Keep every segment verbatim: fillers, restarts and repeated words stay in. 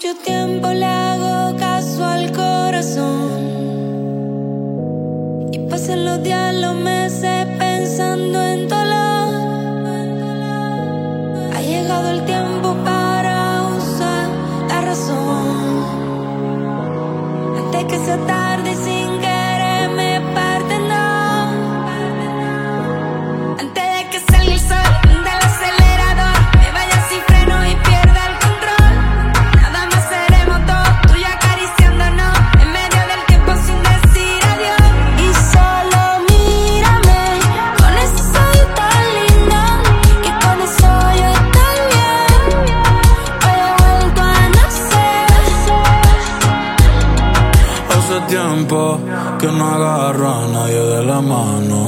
mucho tiempo le hago caso al corazón y pasan los días, los meses pensando en dolor. Ha llegado el tiempo para usar la razón antes que sea tarde y sin querer me parte, no. Antes de que salga el sol del acelerador, me vaya sin freno y pierda el control. Nada más seremos dos, tú y yo acariciándonos en medio del tiempo sin decir adiós. Y solo mírame con ese ojito tan lindo, que con eso yo estoy bien. Hoy he vuelto a nacer. Hace tiempo que no agarro a nadie de la mano.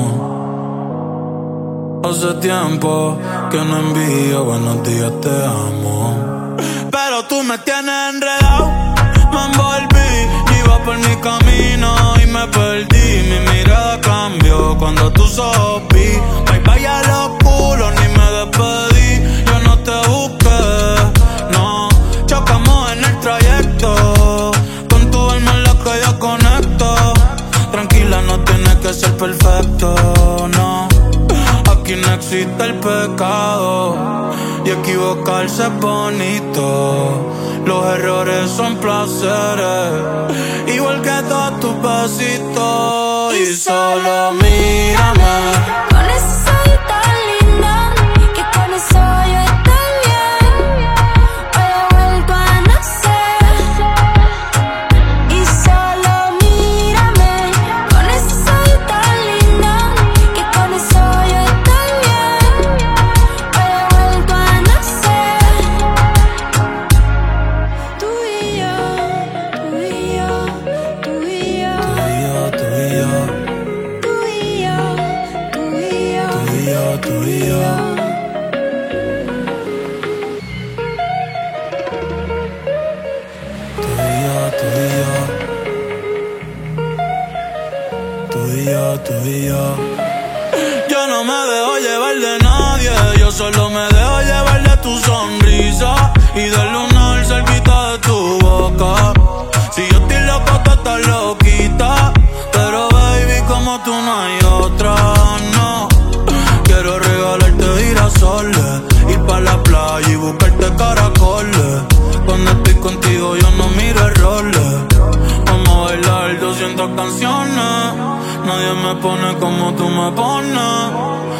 Hace tiempo que no envío buenos días, te amo. Pero tú me tienes enredado, me envolví, iba por mi camino y me perdí. Mi mirada cambió cuando tus ojos vi. Bye bye a los culos, ni me despedí. Yo no te busqué, no. Chocamos en el trayecto, con tu alma en la que yo conecto. Tranquila, no tienes que ser perfecto, no. Aquí no existe el pecado y equivocarse es bonito. Los errores son placeres, igual que todos tus besitos. Y solo mírame Con ese ojito tan lindo, que con eso yo estoy bien. Hoy he vuelto a nacer. Y solo mírame con ese ojito tan lindo, que con eso yo estoy bien. Hoy he vuelto a nacer. Tú y yo, tú y yo, tú y yo, tú y yo, tú y yo, tú y yo, tú y yo, tú y yo, tú y yo. Tú y yo, tú y yo. Tú y yo, tú y yo. Yo no me dejo llevar de nadie, yo solo me dejo llevar de tu sonrisa y del lunar cerquita de tu boca. Si yo estoy loco, tú estás loquita, pero baby, como tú no hay otra, no. Quiero regalarte girasoles, ir pa' la playa y buscarte caracoles. Cuando estoy contigo yo no miro errores. Vamos a bailar doscientas canciones, nadie me pone como tú me pones.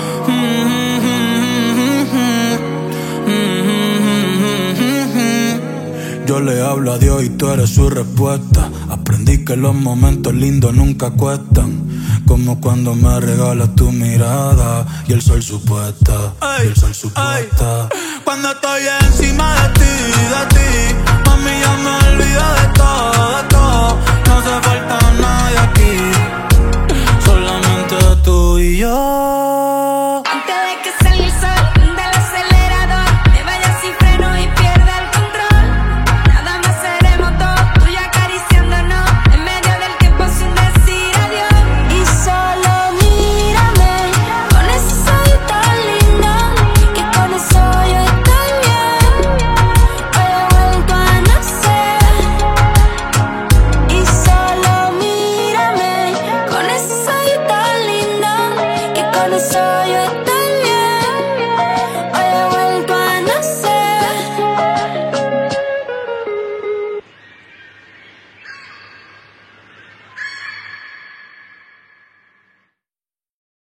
Yo le hablo a Dios y tú eres su respuesta. Aprendí que los momentos lindos nunca cuestan, como cuando me regalas tu mirada y el sol supuesta, y el sol supuesta. Cuando estoy encima de ti, de ti, mami, ya me olvido de todo, de todo. No hace falta nadie aquí, solamente tú y yo. Antes de que salga el sol del acelerador, me vaya sin freno y pierda el control. Nada más seremos dos, tú y yo acariciándonos en medio del tiempo sin decir adiós. Y solo mírame con ese ojito tan lindo, que con eso yo estoy bien. Hoy he vuelto a nacer. Y solo mírame con ese ojito tan lindo, que con eso yo estoy bien.